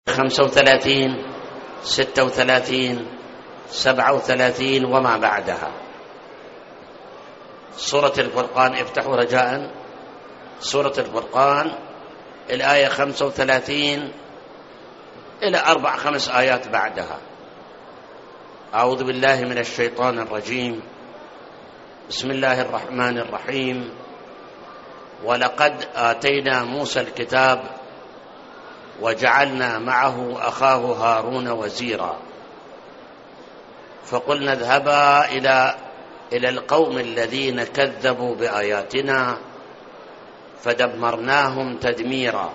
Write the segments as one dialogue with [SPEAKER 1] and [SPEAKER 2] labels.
[SPEAKER 1] 35 36 37 وما بعدها. سورة الفرقان، افتحوا رجاء سورة الفرقان الآية 35 إلى 4-5 آيات بعدها. أعوذ بالله من الشيطان الرجيم. بسم الله الرحمن الرحيم. ولقد آتينا موسى الكتاب وجعلنا معه أخاه هارون وزيرا فقلنا اذهبا إلى القوم الذين كذبوا بآياتنا فدمرناهم تدميرا.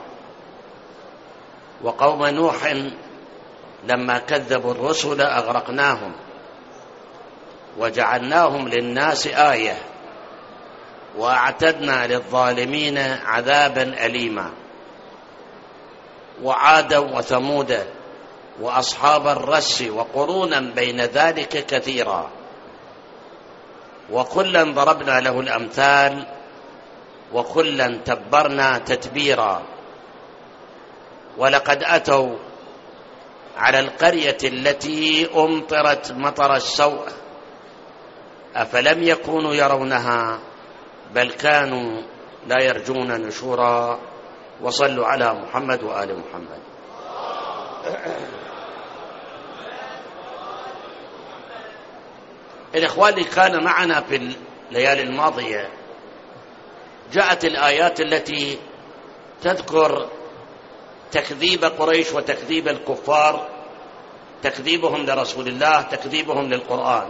[SPEAKER 1] وقوم نوح لما كذبوا الرسل أغرقناهم وجعلناهم للناس آية وأعتدنا للظالمين عذابا أليما. وعادا وثمودا وأصحاب الرس وقرونا بين ذلك كثيرا وكلا ضربنا له الأمثال وكلا تبرنا تتبيرا. ولقد أتوا على القرية التي أمطرت مطر السوء أفلم يكونوا يرونها بل كانوا لا يرجون نشورا. وصلوا على محمد وآل محمد. الإخوان اللي كان معنا في الليالي الماضية جاءت الآيات التي تذكر تكذيب قريش وتكذيب الكفار، تكذيبهم لرسول الله، تكذيبهم للقرآن.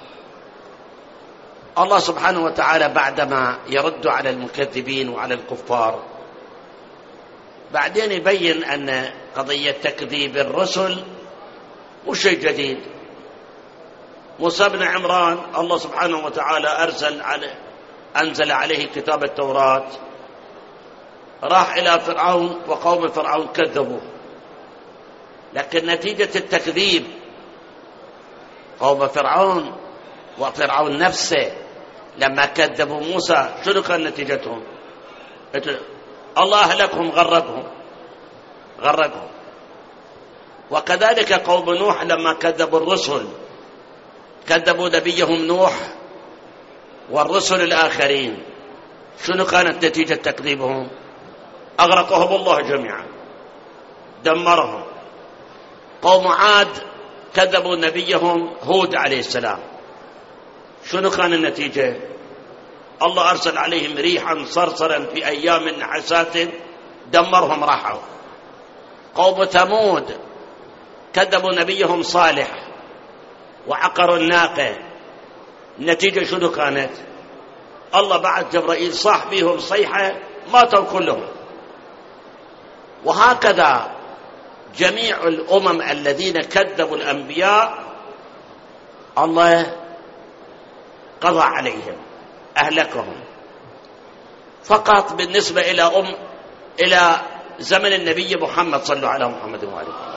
[SPEAKER 1] الله سبحانه وتعالى بعدما يرد على المكذبين وعلى الكفار بعدين يبين أن قضية تكذيب الرسل مش شيء جديد. موسى بن عمران الله سبحانه وتعالى أنزل عليه كتاب التوراة، راح إلى فرعون وقوم فرعون كذبوه، لكن نتيجة التكذيب قوم فرعون وفرعون نفسه لما كذبوا موسى شنو كان نتيجتهم؟ الله أهلكهم، غرقهم. وكذلك قوم نوح لما كذبوا الرسل، كذبوا نبيهم نوح والرسل الآخرين، شنو كانت نتيجة تكذيبهم؟ أغرقهم الله جميعا، دمرهم. قوم عاد كذبوا نبيهم هود عليه السلام، شنو كان النتيجة؟ الله أرسل عليهم ريحا صرصرا في أيام نحسات دمرهم راحوا. قوم ثمود كذبوا نبيهم صالح وعقروا الناقة، النتيجة شنو كانت؟ الله بعد جبرائيل صاح بهم صيحة ماتوا كلهم. وهكذا جميع الأمم الذين كذبوا الأنبياء الله قضى عليهم، أهلكهم. فقط بالنسبة إلى زمن النبي محمد، صلوا على محمد وآل محمد،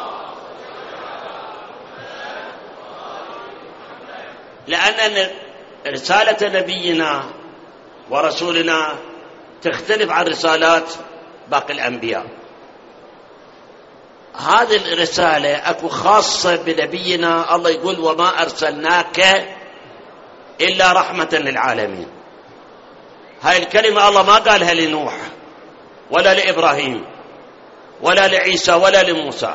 [SPEAKER 1] لأن رسالة نبينا ورسولنا تختلف عن رسالات باقي الأنبياء. هذه الرسالة أكو خاصة بنبينا، الله يقول وما أرسلناك إلا رحمة للعالمين. هاي الكلمة الله ما قالها لنوح ولا لإبراهيم ولا لعيسى ولا لموسى.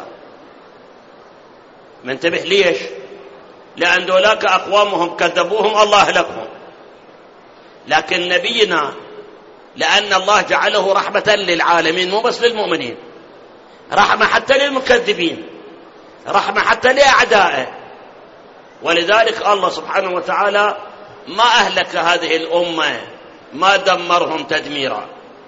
[SPEAKER 1] منتبه ليش؟ لأن دولاك أقوامهم كذبوهم الله أهلكهم. لكن نبينا لأن الله جعله رحمة للعالمين، مو بس للمؤمنين، رحمة حتى للمكذبين، رحمة حتى لأعدائه. ولذلك الله سبحانه وتعالى ما أهلك هذه الأمة، ما دمرهم تدميرا.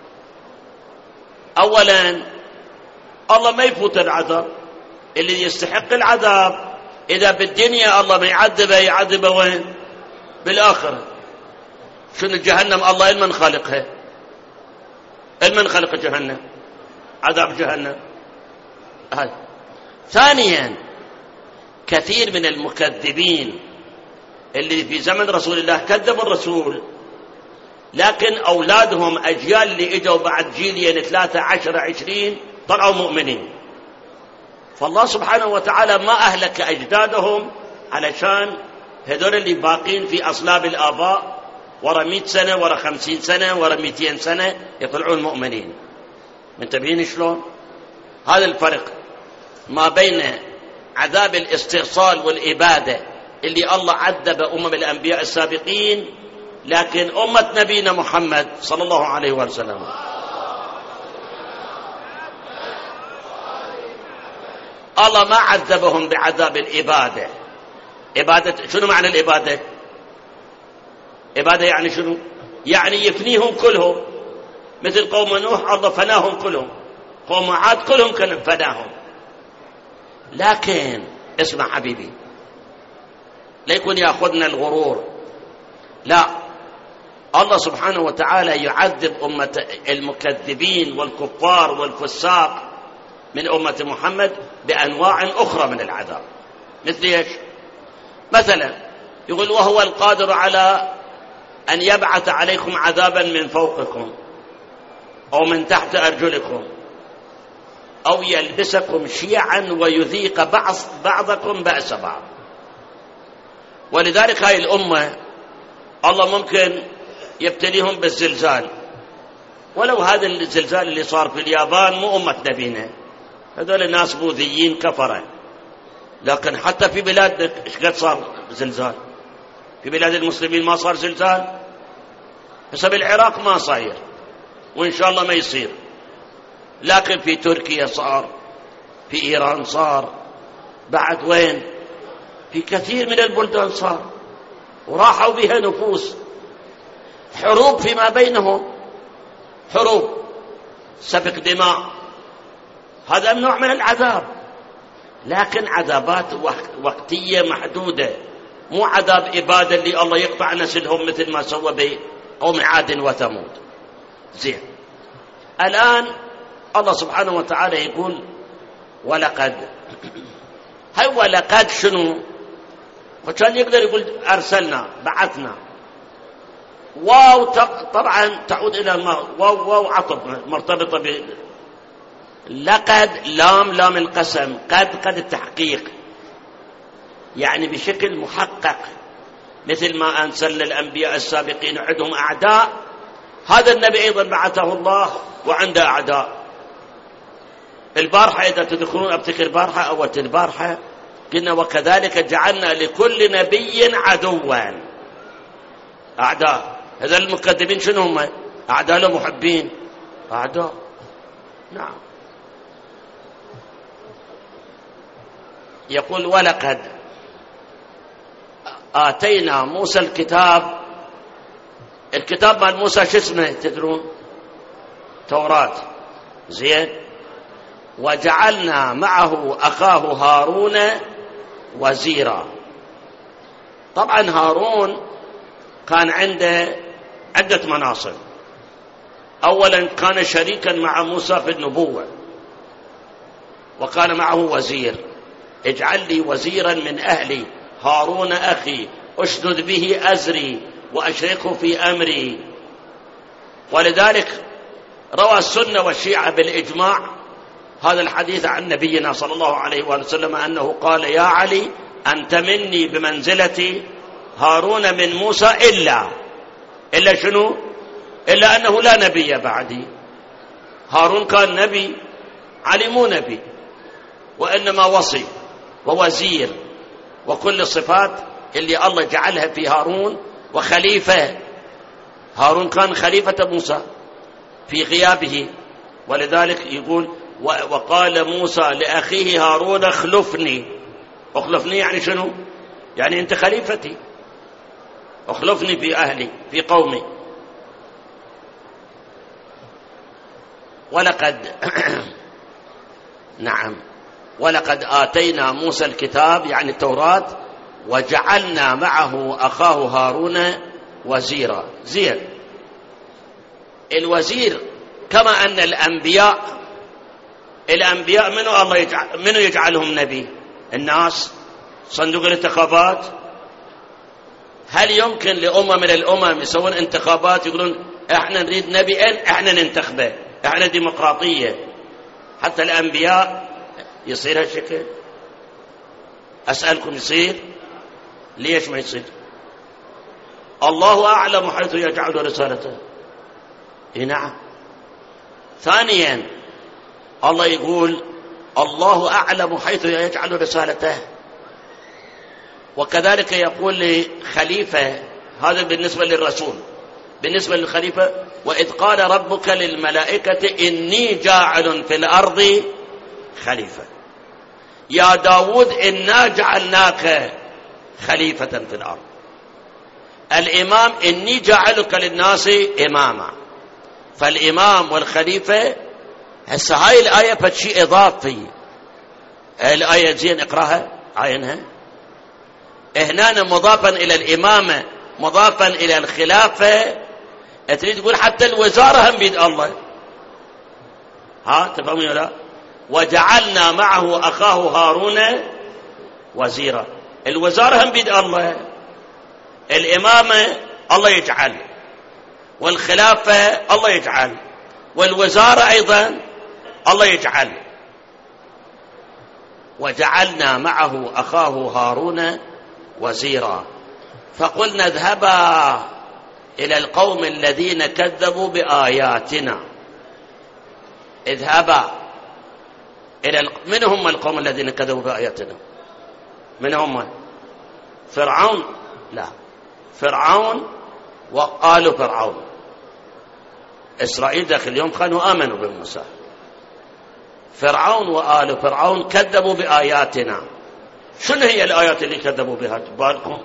[SPEAKER 1] أولا الله ما يفوت العذاب، اللي يستحق العذاب إذا بالدنيا الله ما يعذبه وين؟ بالآخرة. شنو جهنم؟ الله المن خالقها، المن خلق جهنم، عذاب جهنم. ثانيا كثير من المكذبين اللي في زمن رسول الله كذبوا الرسول، لكن أولادهم أجيال اللي إجوا بعد جيلين 13 20 طلعوا مؤمنين. فالله سبحانه وتعالى ما أهلك أجدادهم علشان هذول اللي باقين في أصلاب الآباء ورا 100 سنة ورا 50 سنة ورا 200 سنة يطلعون مؤمنين. منتبهين شلون؟ هذا الفرق ما بين عذاب الاستئصال والإبادة اللي الله عذب الأنبياء السابقين، لكن أمة نبينا محمد صلى الله عليه وسلم الله ما عذبهم بعذاب الإبادة. إبادة شنو معنى الإبادة؟ إبادة يعني شنو؟ يعني يفنيهم كلهم، مثل قوم نوح الله فناهم كلهم، قوم عاد كلهم كان فناهم. لكن اسمع حبيبي، لا يكون يأخذنا الغرور، لا، الله سبحانه وتعالى يعذب أمة المكذبين والكفار والفساق من أمة محمد بأنواع أخرى من العذاب. مثل إيش؟ مثلا يقول وهو القادر على أن يبعث عليكم عذابا من فوقكم أو من تحت أرجلكم أو يلبسكم شيعا ويذيق بعضكم بأس بعض. ولذلك هاي الأمة الله ممكن يبتليهم بالزلزال، ولو هذا الزلزال اللي صار في اليابان مو أمة نبينا، هذول الناس بوذيين كفرة، لكن حتى في بلادنا ايش قد صار زلزال؟ في بلاد المسلمين ما صار زلزال؟ حسب العراق ما صاير وإن شاء الله ما يصير، لكن في تركيا صار، في إيران صار، بعد وين؟ في كثير من البلدان صار، وراحوا بها نفوس، حروب فيما بينهم، حروب، سفك دماء، هذا نوع من العذاب، لكن عذابات وقتية محدودة، مو عذاب إبادة اللي الله يقطع نسلهم مثل ما سوى بقوم عاد وثمود. زين، الآن الله سبحانه وتعالى يقول ولقد، هاي ولقد شنو؟ وكان يقدر يقول أرسلنا، بعثنا، واو طبعا تعود إلى واو عطب مرتبطة ب لقد، لام القسم، قد التحقيق، يعني بشكل محقق، مثل ما أنزل الأنبياء السابقين عندهم أعداء، هذا النبي أيضا بعثه الله وعنده أعداء. البارحة إذا تذكرون، أفتكر بارحة أو البارحة قلنا وكذلك جعلنا لكل نبي عدوا، أعداء. هذا المكذبين شنو هم؟ أعداء له محبين، أعداء. نعم. يقول ولقد آتينا موسى الكتاب. الكتاب مال موسى شو اسمه تدرون؟ توراة. زين. وجعلنا معه أخاه هارون وزيرا. طبعا هارون كان عنده عدة مناصب. أولا كان شريكا مع موسى في النبوة، وكان معه وزير. اجعل لي وزيرا من أهلي هارون أخي أشدد به أزري وأشركه في أمري. ولذلك روى السنة والشيعة بالإجماع هذا الحديث عن نبينا صلى الله عليه وسلم أنه قال يا علي أنت مني بمنزلة هارون من موسى إلا شنو؟ إلا أنه لا نبي بعدي. هارون كان نبي، علي مو نبي، وإنما وصي ووزير وكل الصفات اللي الله جعلها في هارون، وخليفة. هارون كان خليفة موسى في غيابه، ولذلك يقول وقال موسى لأخيه هارون اخلفني. اخلفني يعني شنو؟ يعني أنت خليفتي، اخلفني في أهلي في قومي. ولقد نعم، ولقد آتينا موسى الكتاب يعني التوراة، وجعلنا معه أخاه هارون وزيرا. زين، الوزير كما أن الأنبياء منو يجعلهم نبي؟ الناس، صندوق الانتخابات. هل يمكن لأمة من الأمم يسوون انتخابات يقولون احنا نريد نبي احنا ننتخبه، احنا ديمقراطية؟ حتى الأنبياء يصير هالشكل؟ أسألكم يصير؟ ليش ما يصير؟ الله أعلم حيث يجعل رسالته. نعم. ثانيا الله يقول الله أعلم حيث يجعل رسالته، وكذلك يقول لخليفة، هذا بالنسبة للرسول. بالنسبة للخليفة وإذ قال ربك للملائكة إني جاعل في الأرض خليفة يا داود إنا جعلناك خليفة في الأرض. الإمام إني جعلك للناس إماما، فالإمام والخليفة. هسه هاي الآية فشي إضافي. الآية زين اقراها عينها. هنا مضافا إلى الإمامة مضافا إلى الخلافة. تريد تقول حتى الوزارة هم بيد الله. ها تفهمون ولا؟ وجعلنا معه أخاه هارون وزيرا. الوزارة هم بيد الله، الإمامة الله يجعل، والخلافة الله يجعل، والوزارة أيضا الله يجعل. وجعلنا معه أخاه هارون وزيرا فقلنا اذهبا إلى القوم الذين كذبوا بآياتنا. اذهبا إلى من هم القوم الذين كذبوا بآياتنا؟ من هم؟ فرعون؟ لا، فرعون وقالوا فرعون. إسرائيل ذاك اليوم كانوا آمنوا بموسى. فرعون وآل فرعون كذبوا بآياتنا. شنو هي الآيات اللي كذبوا بها؟ تبالكم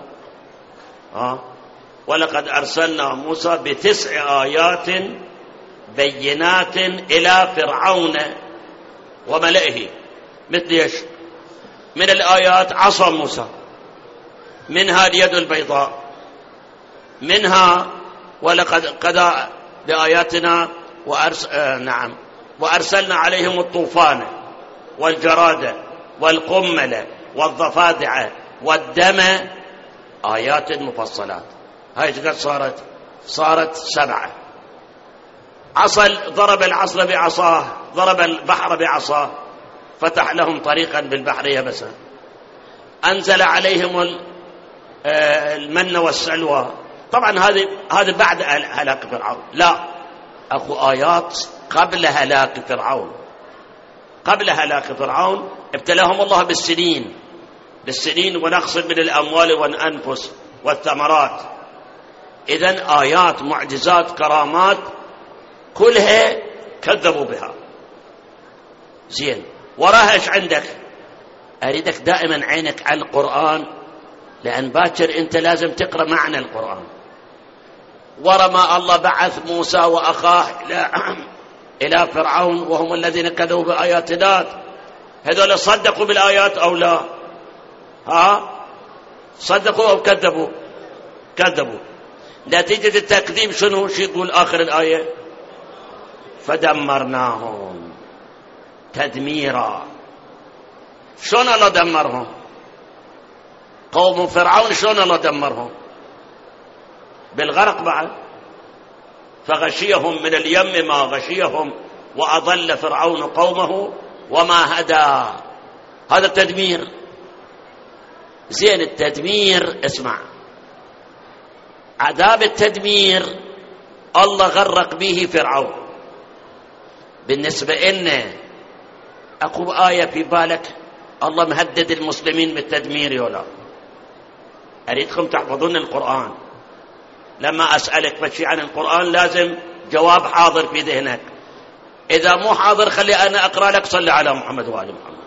[SPEAKER 1] ولقد أرسلنا موسى ب9 آيات بينات إلى فرعون وملئه. مثل ايش؟ من الآيات عصا موسى، منها اليد البيضاء، منها ولقد قضى بآياتنا وأرسلنا عليهم الطوفان والجراد والقمل والضفادع والدم آيات مفصلات. هاي قد صارت 7. ضرب العصر بعصاه، ضرب البحر بعصاه فتح لهم طريقا بالبحر يبسا. أنزل عليهم المن والسلوى. طبعا هذه بعد هلاك فرعون. لا، أخو آيات قبل هلاك فرعون. قبل هلاك فرعون ابتلاهم الله بالسنين ونقص من الأموال والأنفس والثمرات. إذن آيات معجزات كرامات كلها كذبوا بها. زين، وراها ايش عندك؟ أريدك دائما عينك على القرآن، لأن باكر أنت لازم تقرأ معنى القرآن. ورما الله بعث موسى وأخاه إلى فرعون وهم الذين كذبوا بآياتنا. هذول صدقوا بالآيات أو لا؟ صدقوا أو كذبوا. نتيجة التكذيب شنو يقول آخر الآية؟ فدمرناهم تدميرا. شلون الله دمرهم؟ قوم فرعون شلون الله دمرهم؟ بالغرق بعد. فغشيهم من اليم ما غشيهم وأضل فرعون قومه وما هدى. هذا التدمير. زين، التدمير اسمع، عذاب التدمير الله غرق به فرعون. بالنسبة إلنا أقول آية في بالك الله مهدد المسلمين بالتدمير يولا؟ أريدكم تحفظون القرآن. لما أسألك بشي عن القرآن لازم جواب حاضر في ذهنك. إذا مو حاضر خلي أنا أقرأ لك. صلي على محمد وآل محمد.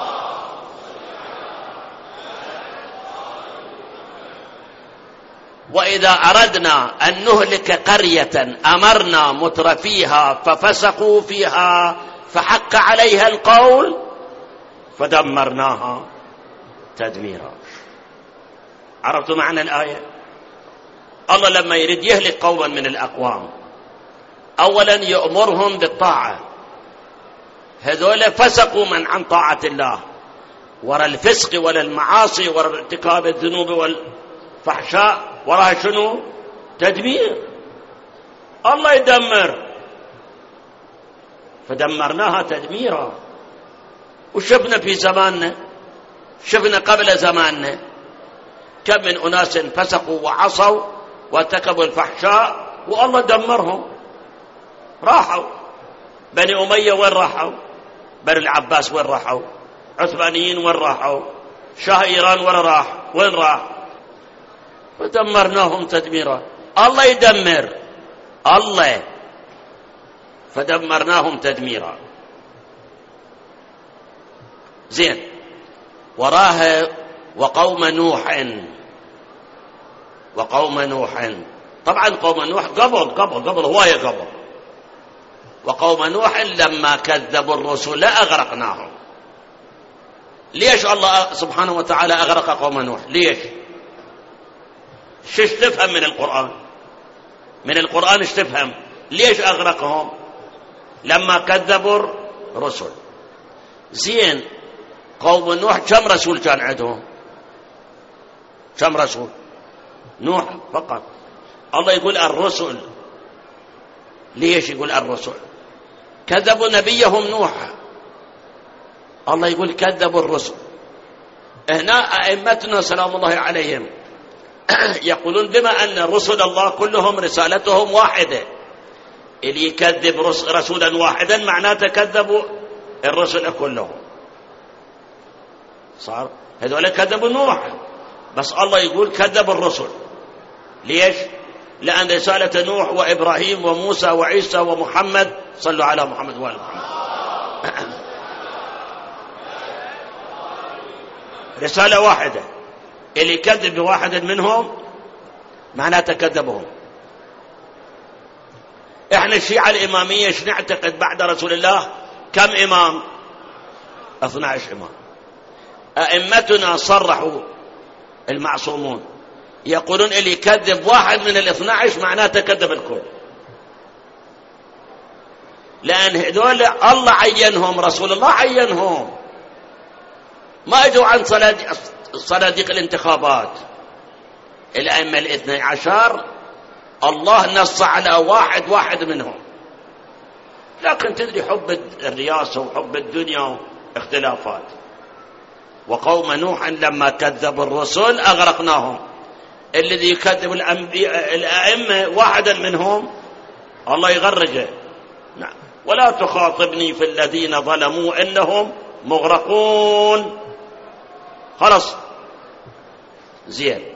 [SPEAKER 1] وإذا أردنا أن نهلك قرية أمرنا مترفيها ففسقوا فيها فحق عليها القول فدمرناها تدميرا. عرفتوا معنى الآية؟ الله لما يريد يهلك قوما من الأقوام أولا يأمرهم بالطاعة. هذول فسقوا من عن طاعة الله، وراء الفسق ولا المعاصي وراء ارتكاب الذنوب والفحشاء وراء شنو؟ تدمير. الله يدمر. فدمرناها تدميرا. وشفنا في زماننا، شفنا قبل زماننا كم من أناس فسقوا وعصوا وارتكبوا الفحشاء والله دمرهم، راحوا. بني أمية وين راحوا؟ بني العباس وين راحوا؟ عثمانيين وين راحوا؟ شاه إيران وين راح؟ ودمرناهم تدميرا. الله يدمر، الله، فدمرناهم تدميرا. زين، وراها وقوم نوح. وقوم نوح، طبعا قوم نوح قبل هواية قبل. وقوم نوح لما كذبوا الرسل أغرقناهم. ليش الله سبحانه وتعالى أغرق قوم نوح؟ ليش؟ شش تفهم من القرآن؟ من القرآن ايش تفهم؟ ليش أغرقهم؟ لما كذبوا الرسل. زين، قوم نوح كم رسول كان عندهم؟ كم رسول؟ نوح فقط. الله يقول الرسل. ليش يقول الرسل؟ كذبوا نبيهم نوح، الله يقول كذبوا الرسل. هنا أئمتنا سلام الله عليهم يقولون بما أن رسل الله كلهم رسالتهم واحدة، اللي يكذب رسولا واحدا معناته كذبوا الرسل كلهم. صار هذول كذبوا نوح، بس الله يقول كذبوا الرسل. ليش؟ لأن رسالة نوح وإبراهيم وموسى وعيسى ومحمد، صلوا على محمد وآل محمد، رسالة واحدة. اللي يكذب بواحد منهم معناته كذبهم. احنا الشيعة الإمامية ايش نعتقد بعد رسول الله؟ كم إمام؟ 12 إمام. أئمتنا صرحوا المعصومون يقولون اللي يكذب واحد من 12 معناته كذب الكل، لأن هذول الله عينهم، رسول الله عينهم، ما اجوا عن صناديق الانتخابات. الأئمة 12 الله نص على واحد منهم، لكن تدري حب الرياسة وحب الدنيا اختلافات. وقوم نوح لما كذبوا الرسل أغرقناهم. الذي يكذب الأئمة واحدا منهم الله يغرقه. نعم، ولا تخاطبني في الذين ظلموا إنهم مغرقون. خلاص. زين،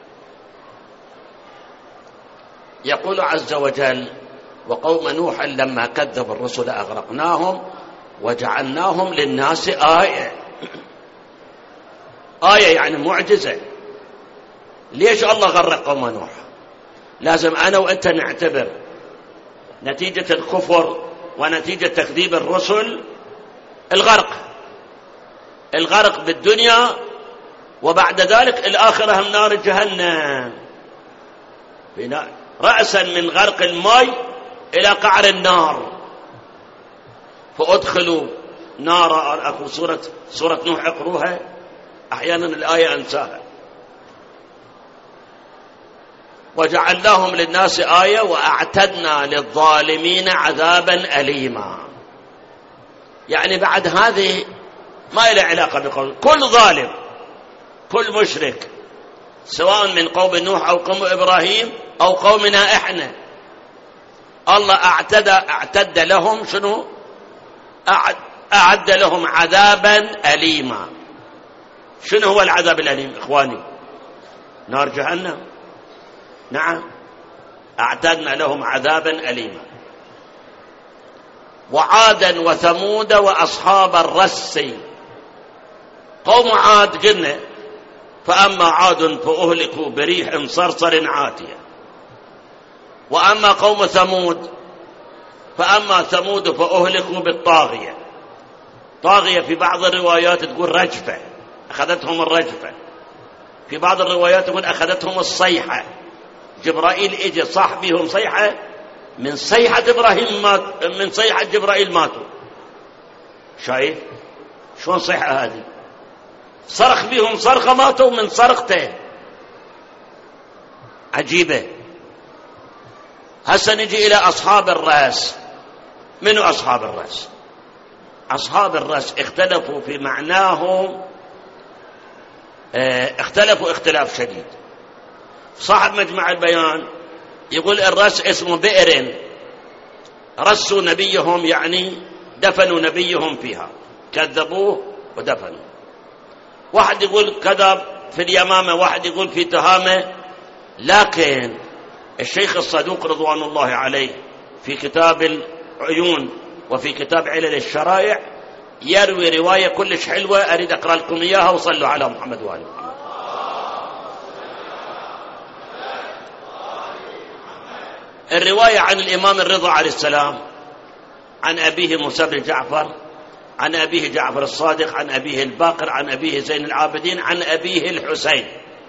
[SPEAKER 1] يقول عز وجل وقوم نوح لما كذبوا الرسل أغرقناهم وجعلناهم للناس آية. آية يعني معجزة. ليش الله غرق قوم نوح؟ لازم أنا وأنت نعتبر نتيجة الكفر ونتيجة تكذيب الرسل الغرق بالدنيا، وبعد ذلك الآخرة هم نار جهنم، رأسا من غرق الماء إلى قعر النار. فأدخلوا نار. أكو سورة نوح اقروها، أحيانا الآية أنساها. وجعلناهم للناس آية وأعتدنا للظالمين عذابا أليما. يعني بعد هذه ما إلى علاقة بقول كل ظالم، كل مشرك، سواء من قوم نوح أو قوم إبراهيم أو قومنا إحنا، الله أعتد لهم شنو؟ أعد لهم عذابا أليما. شنو هو العذاب الأليم إخواني؟ نار جهنم. نعم، أعتدنا لهم عذابا أليما. وعادا وثمود وأصحاب الرس. قوم عاد قلنا فأما عاد فأهلكوا بريح صرصر عاتية. وأما قوم ثمود فأما ثمود فأهلكوا بالطاغية. طاغية في بعض الروايات تقول رجفة، أخذتهم الرجفة. في بعض الروايات تقول أخذتهم الصيحة، جبرائيل اجى صاح بهم صيحة، من صيحة إبراهيم مات، من صيحة جبرائيل ماتوا. شايف شلون صيحة هذه؟ صرخ بهم صرخة ماتوا من صرخته. عجيبة. هسه نجي إلى أصحاب الرأس. منو أصحاب الرأس؟ أصحاب الرس اختلفوا في معناه، اختلفوا اختلاف شديد. صاحب مجمع البيان يقول الرس اسمه بئر رسوا نبيهم، يعني دفنوا نبيهم فيها، كذبوه ودفنوا. واحد يقول كذب في اليمامة، واحد يقول في تهامة. لكن الشيخ الصدوق رضوان الله عليه في كتاب العيون وفي كتاب علل الشرائع يروي رواية كلش حلوة، أريد أقرأ لكم إياها، وصلوا على محمد وآل محمد. الرواية عن الإمام الرضا عليه السلام، عن أبيه موسى بن جعفر، عن أبيه جعفر الصادق، عن أبيه الباقر، عن أبيه زين العابدين، عن أبيه الحسين.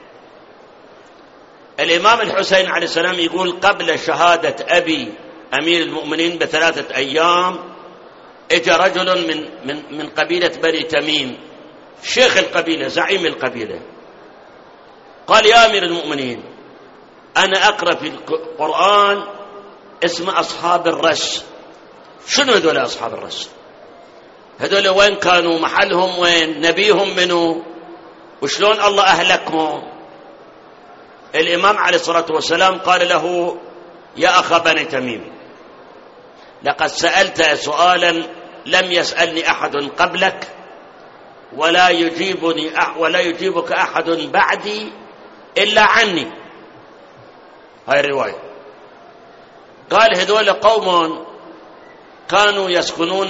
[SPEAKER 1] الإمام الحسين عليه السلام يقول قبل شهادة أبي أمير المؤمنين ب3 أيام اجى رجل من قبيلة بني تميم، شيخ القبيلة، زعيم القبيلة، قال يا أمير المؤمنين أنا أقرأ في القرآن اسم أصحاب الرس. شنو هذول أصحاب الرس؟ هذول وين كانوا؟ محلهم وين؟ نبيهم منو؟ وشلون الله أهلكهم؟ الإمام عليه الصلاة والسلام قال له يا أخ بني تميم، لقد سألت سؤالا لم يسألني أحد قبلك ولا يجيبك أحد بعدي إلا عني. هاي الرواية. قال هذول قوم كانوا يسكنون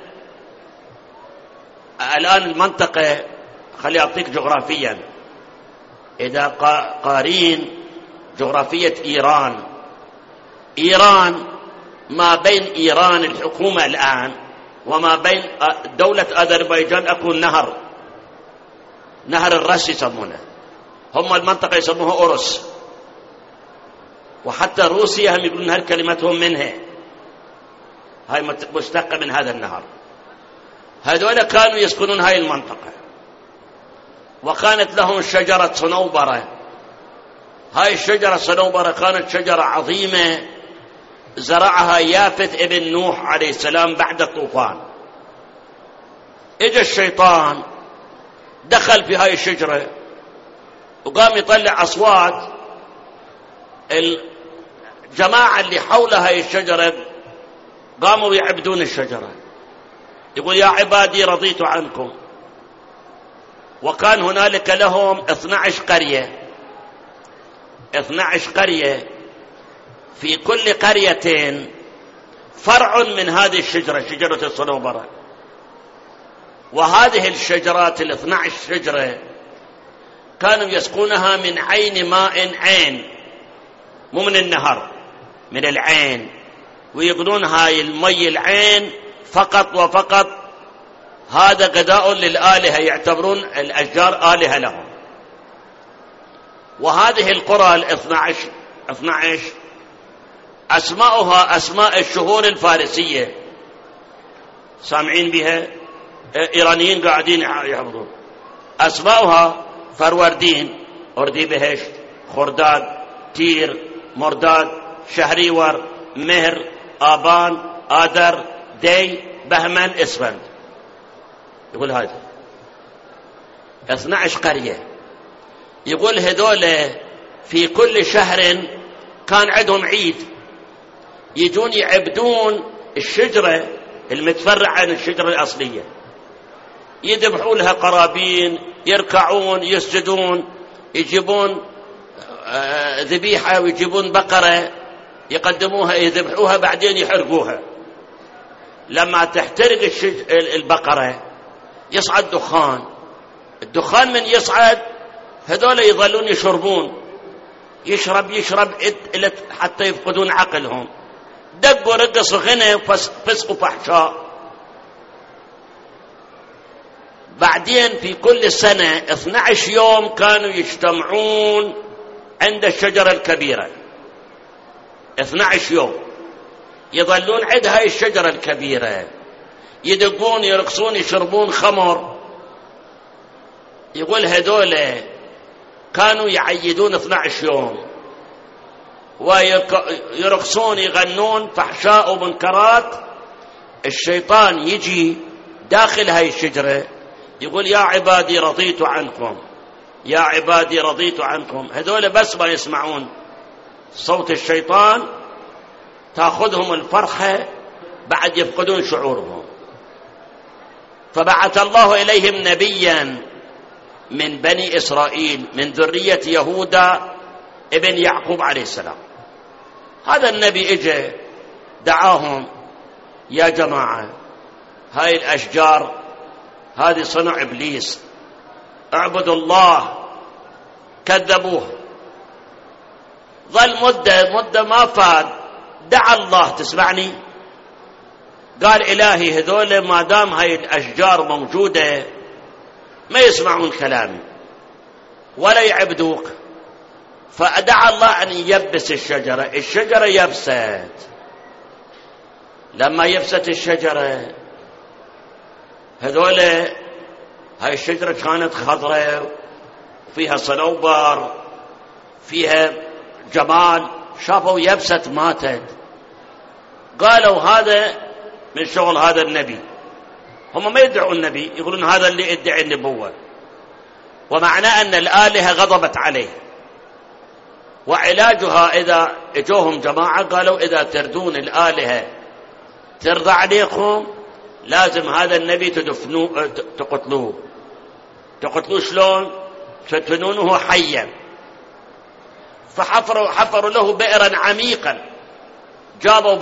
[SPEAKER 1] الآن المنطقة، خلي أعطيك جغرافيا، إذا قارين جغرافية إيران ما بين إيران الحكومة الآن وما بين دولة أذربيجان أكون نهر الرس يسمونه، هم المنطقة يسموها أورس، وحتى روسيا هم يقولون هالكلمتهم منها، هاي مشتقة من هذا النهر. هذول كانوا يسكنون هاي المنطقة، وكانت لهم شجرة صنوبرة. هاي الشجرة صنوبرة كانت شجرة عظيمة زرعها يافث ابن نوح عليه السلام بعد الطوفان. اجى الشيطان دخل في هاي الشجرة وقام يطلع أصوات. الجماعة اللي حول هاي الشجرة قاموا يعبدون الشجرة، يقول يا عبادي رضيت عنكم. وكان هنالك لهم 12 قرية، في كل قرية فرع من هذه الشجرة، شجرة الصنوبرة. وهذه الشجرات 12 شجرة كانوا يسقونها من عين ماء، عين مو من النهر، من العين، ويقولون هاي المي العين فقط وفقط هذا غذاء للآلهة، يعتبرون الأشجار آلهة لهم. وهذه القرى 12 أسماؤها أسماء الشهور الفارسية، سامعين بها؟ إيرانيين قاعدين يحفظون أسماؤها: فروردين، أرديبهشت، خرداد، تير، مرداد، شهريور، مهر، آبان، آذر، دي، بهمن، اسفند. يقول هذا 12 قرية. يقول هذول في كل شهر كان عندهم عيد، يجون يعبدون الشجرة المتفرعة عن الشجرة الأصلية، يذبحوا لها قرابين، يركعون، يسجدون، يجيبون ذبيحة ويجيبون بقرة يقدموها يذبحوها، بعدين يحرقوها. لما تحترق البقرة يصعد دخان، الدخان من يصعد هذول يظلون يشربون، يشرب حتى يفقدون عقلهم، دقوا رقص غنى فسقوا فحشاء. بعدين في كل سنة 12 يوم كانوا يجتمعون عند الشجرة الكبيرة، 12 يوم يظلون عند هاي الشجرة الكبيرة، يدقون، يرقصون، يشربون خمر. يقول هذول كانوا يعيدون 12 يوم ويرقصون، يغنون فحشاء ومنكرات. الشيطان يجي داخل هاي الشجرة يقول يا عبادي رضيت عنكم، يا عبادي رضيت عنكم. هذول بس ما يسمعون صوت الشيطان تأخذهم الفرحة، بعد يفقدون شعورهم. فبعث الله إليهم نبيا من بني إسرائيل من ذرية يهوذا ابن يعقوب عليه السلام. هذا النبي اجى دعاهم يا جماعة هاي الأشجار هذه صنع إبليس، اعبدوا الله. كذبوه، ظل مدة ما فاد، دعا الله. تسمعني؟ قال إلهي هذول ما دام هاي الأشجار موجودة ما يسمعون كلامي ولا يعبدوك، فأدعى الله أن ييبس الشجرة. الشجرة يبست. لما يبست الشجرة هذول، هاي الشجرة كانت خضراء فيها صنوبر فيها جمال، شافوا يبست ماتت. قالوا هذا من شغل هذا النبي. هم ما يدعون النبي، يقولون هذا اللي يدعي النبوة، ومعناه أن الآلهة غضبت عليه. وعلاجها إذا اجوهم جماعة قالوا إذا تردون الآلهة ترضى عليكم لازم هذا النبي تقتلوه. شلون؟ تدفنونه حيا. فحفروا له بئرا عميقا، جابوا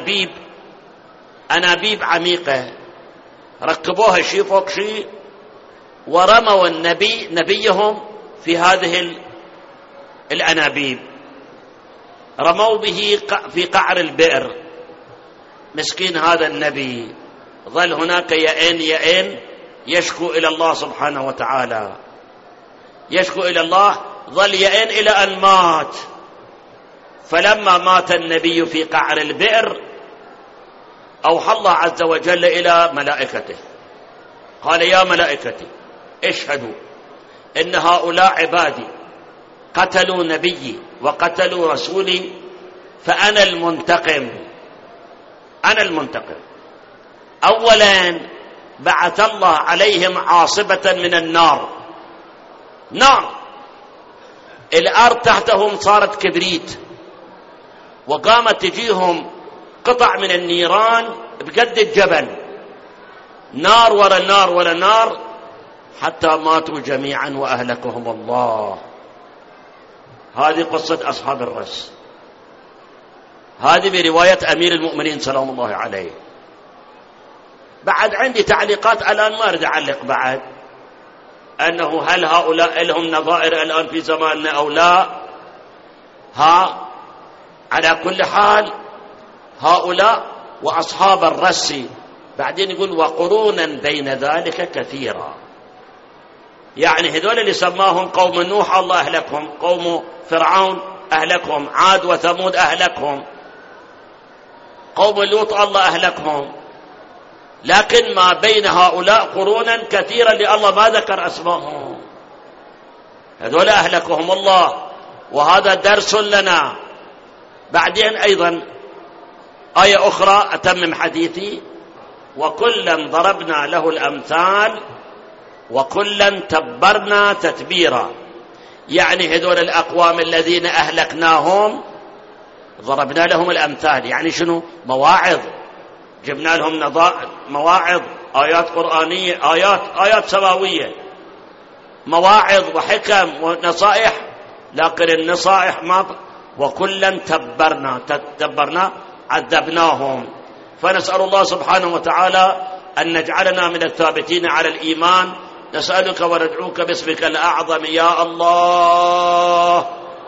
[SPEAKER 1] أنابيب عميقة، ركبوها شيء فوق شيء، ورموا نبيهم في هذه الأنابيب، رموا به في قعر البئر. مسكين هذا النبي ظل هناك يئن يشكو إلى الله سبحانه وتعالى، يشكو إلى الله، ظل يئن إلى أن مات. فلما مات النبي في قعر البئر أوحى الله عز وجل إلى ملائكته، قال يا ملائكتي اشهدوا إن هؤلاء عبادي قتلوا نبيي وقتلوا رسولي، فأنا المنتقم. أنا المنتقم. أولا بعث الله عليهم عاصبة من النار، نار، الأرض تحتهم صارت كبريت، وقامت تجيهم قطع من النيران بقد الجبل، نار ورا نار ورا نار، حتى ماتوا جميعا وأهلكهم الله. هذه قصة أصحاب الرس، هذه برواية أمير المؤمنين سلام الله عليه. بعد عندي تعليقات الآن ما أريد أعلق بعد، أنه هل هؤلاء لهم نظائر الآن في زماننا أو لا. على كل حال هؤلاء وأصحاب الرس. بعدين يقول وقرونا بين ذلك كثيرا، يعني هذول اللي سماهم قوم نوح الله أهلكهم، قوم فرعون أهلكهم، عاد وثمود أهلكهم، قوم لوط الله أهلكهم. لكن ما بين هؤلاء قرونا كثيرا لله ما ذكر أسمائهم، هذول أهلكهم الله، وهذا درس لنا. بعدين أيضا آية أخرى أتمم حديثي، وكلا ضربنا له الأمثال وكلا تبرنا تتبيرا. يعني هذول الأقوام الذين أهلكناهم ضربنا لهم الأمثال، يعني شنو؟ مواعظ، جبنا لهم مواعظ، آيات قرآنية، آيات سماوية، مواعظ وحكم ونصائح. لكن النصائح ما وكلا تبرنا عذبناهم. فنسأل الله سبحانه وتعالى أن نجعلنا من الثابتين على الإيمان. نسألك وندعوك باسمك الأعظم يا الله.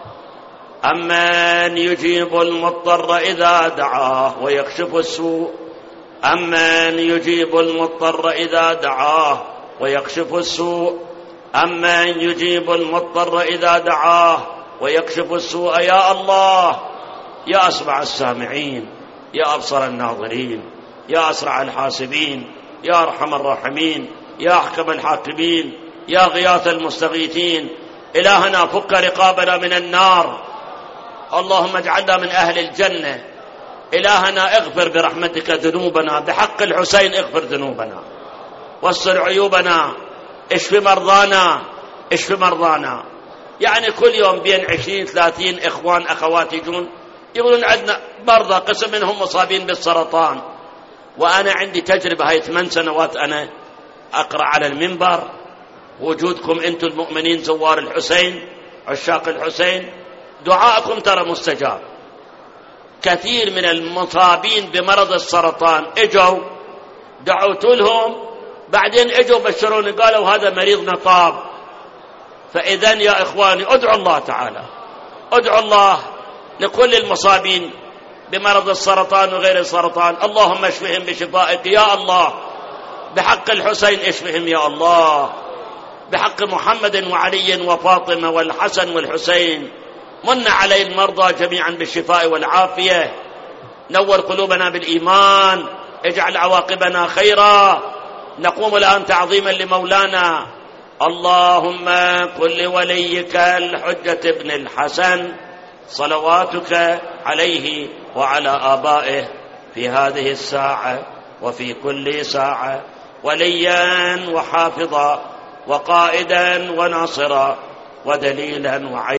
[SPEAKER 1] أمن يجيب المضطر إذا دعاه ويكشف السوء، أمن يجيب المضطر إذا دعاه ويكشف السوء، أمن يجيب المضطر إذا دعاه ويكشف السوء. يا الله، يا أسمع السامعين، يا أبصر الناظرين، يا أسرع الحاسبين، يا أرحم الراحمين، يا أحكم الحاكمين، يا غياث المستغيثين. إلهنا فك رقابنا من النار، اللهم اجعلنا من أهل الجنة. إلهنا اغفر برحمتك ذنوبنا، بحق الحسين اغفر ذنوبنا، واستر عيوبنا، اشف مرضانا، اشف مرضانا. يعني كل يوم بين 20-30 إخوان أخوات يقولون عندنا مرضى، قسم منهم مصابين بالسرطان. وأنا عندي تجربة، هاي 8 سنوات أنا أقرأ على المنبر. وجودكم أنتم المؤمنين زوار الحسين، عشاق الحسين، دعاءكم ترى مستجاب. كثير من المصابين بمرض السرطان اجوا دعوت لهم، بعدين اجوا بشروني قالوا هذا مريض نطاب. فإذن يا إخواني ادعوا الله تعالى، ادعوا الله لكل المصابين بمرض السرطان وغير السرطان. اللهم اشفهم بشفائك يا الله، بحق الحسين اشفهم يا الله، بحق محمد وعلي وفاطمة والحسن والحسين. من علي المرضى جميعا بالشفاء والعافية، نور قلوبنا بالإيمان، اجعل عواقبنا خيرا. نقوم الآن تعظيما لمولانا. اللهم قل لوليك الحجة ابن الحسن صلواتك عليه وعلى آبائه في هذه الساعة وفي كل ساعة وليا وحافظا وقائدا وناصرا ودليلا وعينا